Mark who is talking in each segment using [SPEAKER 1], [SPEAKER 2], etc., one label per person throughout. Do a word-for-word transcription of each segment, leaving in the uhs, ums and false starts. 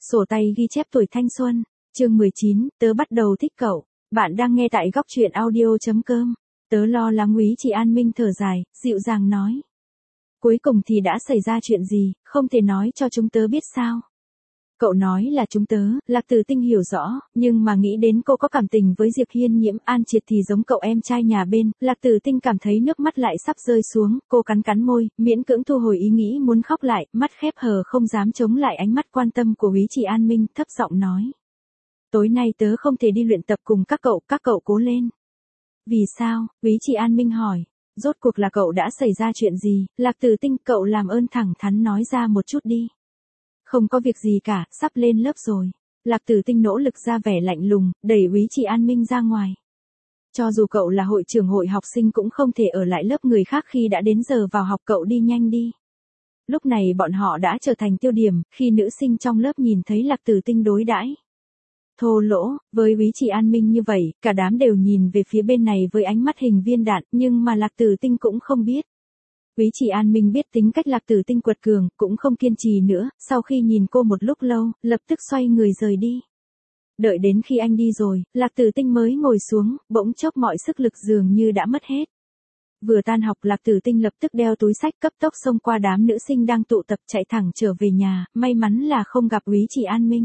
[SPEAKER 1] Sổ tay ghi chép tuổi thanh xuân, chương mười chín, tớ bắt đầu thích cậu. Bạn đang nghe tại góc truyện audio.com. Tớ lo lắng Úy Chị An Minh thở dài, dịu dàng nói. Cuối cùng thì đã xảy ra chuyện gì, không thể nói cho chúng tớ biết sao? Cậu nói là chúng tớ, Lạc Tử Tinh hiểu rõ, nhưng mà nghĩ đến cô có cảm tình với Diệp Hiên Nhiễm, An Triệt thì giống cậu em trai nhà bên, Lạc Tử Tinh cảm thấy nước mắt lại sắp rơi xuống, cô cắn cắn môi, miễn cưỡng thu hồi ý nghĩ muốn khóc lại, mắt khép hờ không dám chống lại ánh mắt quan tâm của Úy Chị An Minh, thấp giọng nói. Tối nay tớ không thể đi luyện tập cùng các cậu, các cậu cố lên. Vì sao? Úy Chị An Minh hỏi. Rốt cuộc là cậu đã xảy ra chuyện gì? Lạc Tử Tinh, cậu làm ơn thẳng thắn nói ra một chút đi. Không có việc gì cả, sắp lên lớp rồi. Lạc Tử Tinh nỗ lực ra vẻ lạnh lùng, đẩy Úy Chị An Minh ra ngoài. Cho dù cậu là hội trưởng hội học sinh cũng không thể ở lại lớp người khác khi đã đến giờ vào học, cậu đi nhanh đi. Lúc này bọn họ đã trở thành tiêu điểm, khi nữ sinh trong lớp nhìn thấy Lạc Tử Tinh đối đãi thô lỗ, với Úy Chị An Minh như vậy, cả đám đều nhìn về phía bên này với ánh mắt hình viên đạn, nhưng mà Lạc Tử Tinh cũng không biết. Úy Chị An Minh biết tính cách Lạc Tử Tinh quật cường, cũng không kiên trì nữa, sau khi nhìn cô một lúc lâu, lập tức xoay người rời đi. Đợi đến khi anh đi rồi, Lạc Tử Tinh mới ngồi xuống, bỗng chốc mọi sức lực dường như đã mất hết. Vừa tan học, Lạc Tử Tinh lập tức đeo túi sách cấp tốc xông qua đám nữ sinh đang tụ tập chạy thẳng trở về nhà, may mắn là không gặp Úy Chị An Minh.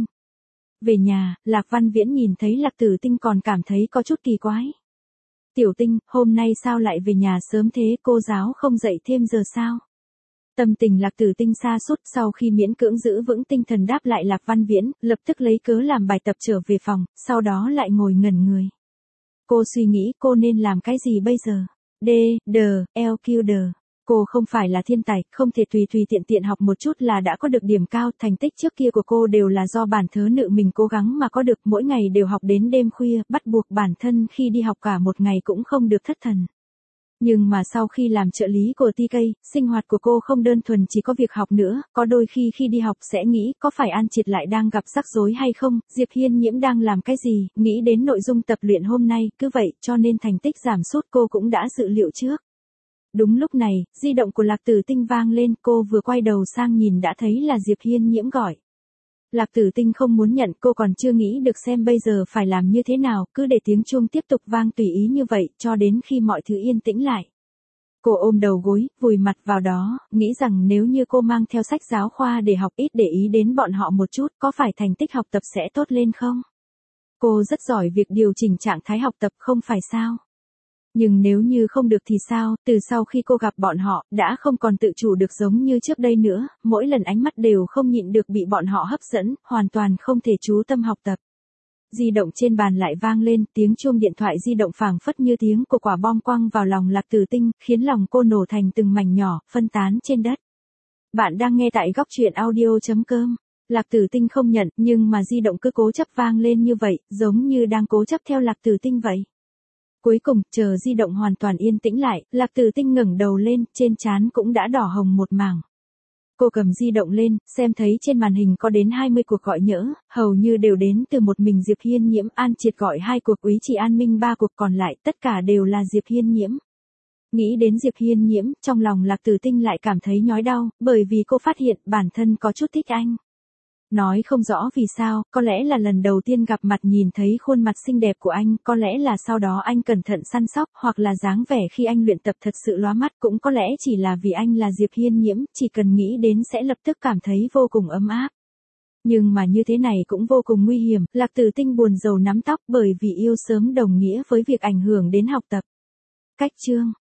[SPEAKER 1] Về nhà, Lạc Văn Viễn nhìn thấy Lạc Tử Tinh còn cảm thấy có chút kỳ quái. Tiểu Tinh, hôm nay sao lại về nhà sớm thế, cô giáo không dậy thêm giờ sao? Tâm tình Lạc Tử Tinh sa sút, sau khi miễn cưỡng giữ vững tinh thần đáp lại Lạc Văn Viễn, lập tức lấy cớ làm bài tập trở về phòng, sau đó lại ngồi ngẩn người. Cô suy nghĩ cô nên làm cái gì bây giờ? D, D, L, Q, D. Cô không phải là thiên tài, không thể tùy tùy tiện tiện học một chút là đã có được điểm cao, thành tích trước kia của cô đều là do bản thớ nữ mình cố gắng mà có được, mỗi ngày đều học đến đêm khuya, bắt buộc bản thân khi đi học cả một ngày cũng không được thất thần. Nhưng mà sau khi làm trợ lý của tê ca, sinh hoạt của cô không đơn thuần chỉ có việc học nữa, có đôi khi khi đi học sẽ nghĩ có phải An Triệt lại đang gặp rắc rối hay không, Diệp Hiên Nhiễm đang làm cái gì, nghĩ đến nội dung tập luyện hôm nay, cứ vậy cho nên thành tích giảm sút cô cũng đã dự liệu trước. Đúng lúc này, di động của Lạc Tử Tinh vang lên, cô vừa quay đầu sang nhìn đã thấy là Diệp Hiên Nhiễm gọi. Lạc Tử Tinh không muốn nhận, cô còn chưa nghĩ được xem bây giờ phải làm như thế nào, cứ để tiếng chuông tiếp tục vang tùy ý như vậy, cho đến khi mọi thứ yên tĩnh lại. Cô ôm đầu gối, vùi mặt vào đó, nghĩ rằng nếu như cô mang theo sách giáo khoa để học, ít để ý đến bọn họ một chút, có phải thành tích học tập sẽ tốt lên không? Cô rất giỏi việc điều chỉnh trạng thái học tập không phải sao? Nhưng nếu như không được thì sao, từ sau khi cô gặp bọn họ, đã không còn tự chủ được giống như trước đây nữa, mỗi lần ánh mắt đều không nhịn được bị bọn họ hấp dẫn, hoàn toàn không thể chú tâm học tập. Di động trên bàn lại vang lên, tiếng chuông điện thoại di động phảng phất như tiếng của quả bom quăng vào lòng Lạc Tử Tinh, khiến lòng cô nổ thành từng mảnh nhỏ, phân tán trên đất. Bạn đang nghe tại góc truyện audio.com. Lạc Tử Tinh không nhận, nhưng mà di động cứ cố chấp vang lên như vậy, giống như đang cố chấp theo Lạc Tử Tinh vậy. Cuối cùng, chờ di động hoàn toàn yên tĩnh lại, Lạc Tử Tinh ngẩng đầu lên, trên trán cũng đã đỏ hồng một mảng. Cô cầm di động lên, xem thấy trên màn hình có đến hai mươi cuộc gọi nhỡ, hầu như đều đến từ một mình Diệp Hiên Nhiễm, An Triệt gọi hai cuộc, Úy Chị An Minh ba cuộc, còn lại tất cả đều là Diệp Hiên Nhiễm. Nghĩ đến Diệp Hiên Nhiễm, trong lòng Lạc Tử Tinh lại cảm thấy nhói đau, bởi vì cô phát hiện bản thân có chút thích anh. Nói không rõ vì sao, có lẽ là lần đầu tiên gặp mặt nhìn thấy khuôn mặt xinh đẹp của anh, có lẽ là sau đó anh cẩn thận săn sóc, hoặc là dáng vẻ khi anh luyện tập thật sự lóa mắt, cũng có lẽ chỉ là vì anh là Diệp Hiên Nhiễm, chỉ cần nghĩ đến sẽ lập tức cảm thấy vô cùng ấm áp. Nhưng mà như thế này cũng vô cùng nguy hiểm, Lạc Tử Tinh buồn rầu nắm tóc, bởi vì yêu sớm đồng nghĩa với việc ảnh hưởng đến học tập. Cách chương